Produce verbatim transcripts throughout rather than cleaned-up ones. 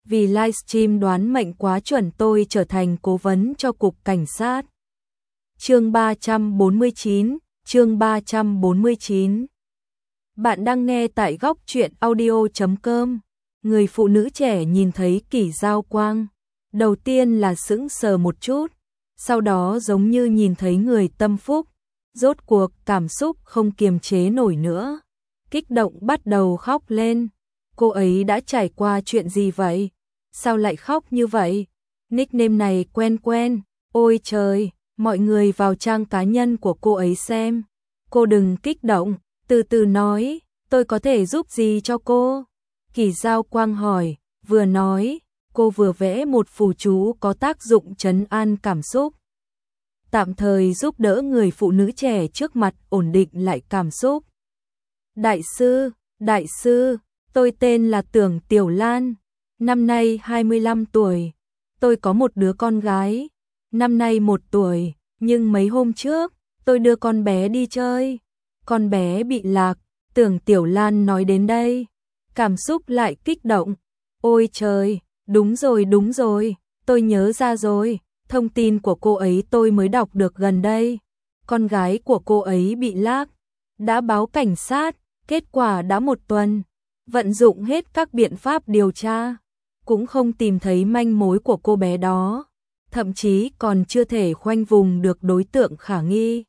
vì livestream đoán mệnh quá chuẩn tôi trở thành cố vấn cho cục cảnh sát. Chương ba trăm bốn mươi chín, chương ba trăm bốn mươi chín. Bạn đang nghe tại góc truyện audio chấm com. Người phụ nữ trẻ nhìn thấy Kỷ Giao Quang, đầu tiên là sững sờ một chút, sau đó giống như nhìn thấy người tâm phúc, rốt cuộc cảm xúc không kiềm chế nổi nữa, kích động bắt đầu khóc lên. Cô ấy đã trải qua chuyện gì vậy? Sao lại khóc như vậy? Nickname này quen quen, ôi trời, mọi người vào trang cá nhân của cô ấy xem. Cô đừng kích động, từ từ nói, tôi có thể giúp gì cho cô? Kỷ Giao Quang hỏi, vừa nói, cô vừa vẽ một phù chú có tác dụng trấn an cảm xúc, tạm thời giúp đỡ người phụ nữ trẻ trước mặt ổn định lại cảm xúc. Đại sư, đại sư, tôi tên là Tưởng Tiểu Lan, năm nay hai mươi lăm tuổi, tôi có một đứa con gái, năm nay một tuổi, nhưng mấy hôm trước, tôi đưa con bé đi chơi, con bé bị lạc. Tưởng Tiểu Lan nói đến đây, cảm xúc lại kích động. Ôi trời, đúng rồi đúng rồi, tôi nhớ ra rồi, thông tin của cô ấy tôi mới đọc được gần đây. Con gái của cô ấy bị lạc, đã báo cảnh sát, kết quả đã một tuần, vận dụng hết các biện pháp điều tra, cũng không tìm thấy manh mối của cô bé đó, thậm chí còn chưa thể khoanh vùng được đối tượng khả nghi.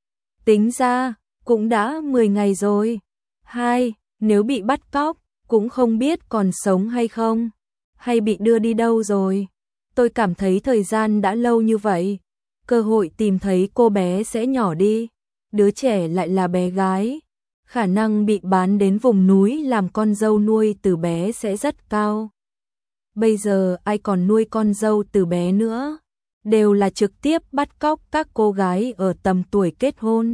Tính ra, cũng đã mười ngày rồi. Hai, nếu bị bắt cóc, cũng không biết còn sống hay không, hay bị đưa đi đâu rồi. Tôi cảm thấy thời gian đã lâu như vậy, cơ hội tìm thấy cô bé sẽ nhỏ đi. Đứa trẻ lại là bé gái, khả năng bị bán đến vùng núi làm con dâu nuôi từ bé sẽ rất cao. Bây giờ ai còn nuôi con dâu từ bé nữa, đều là trực tiếp bắt cóc các cô gái ở tầm tuổi kết hôn.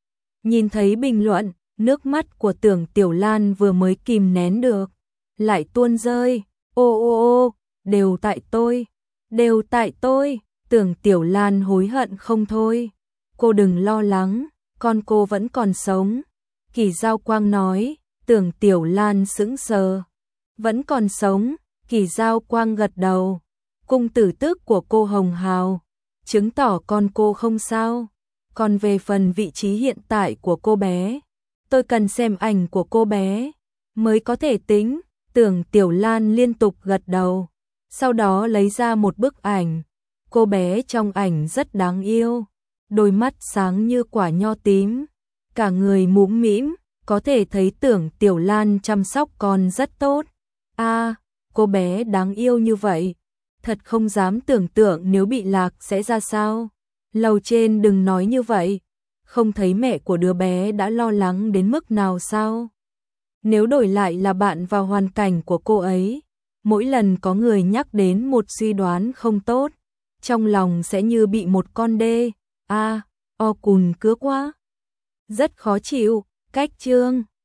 Nhìn thấy bình luận, nước mắt của Tưởng Tiểu Lan vừa mới kìm nén được, lại tuôn rơi. Ô ô ô, đều tại tôi, đều tại tôi. Tưởng Tiểu Lan hối hận không thôi. Cô đừng lo lắng, con cô vẫn còn sống. Kỷ Giao Quang nói. Tưởng Tiểu Lan sững sờ. Vẫn còn sống. Kỷ Giao Quang gật đầu. Cung tử tước của cô Hồng Hào, chứng tỏ con cô không sao. Còn về phần vị trí hiện tại của cô bé, tôi cần xem ảnh của cô bé mới có thể tính. Tưởng Tiểu Lan liên tục gật đầu, sau đó lấy ra một bức ảnh. Cô bé trong ảnh rất đáng yêu, đôi mắt sáng như quả nho tím, cả người mũm mĩm, có thể thấy Tưởng Tiểu Lan chăm sóc con rất tốt. A, à, cô bé đáng yêu như vậy, thật không dám tưởng tượng nếu bị lạc sẽ ra sao. Lầu trên đừng nói như vậy, không thấy mẹ của đứa bé đã lo lắng đến mức nào sao? Nếu đổi lại là bạn vào hoàn cảnh của cô ấy, mỗi lần có người nhắc đến một suy đoán không tốt, trong lòng sẽ như bị một con đê, a, o cùn cứa quá. Rất khó chịu, cách chương.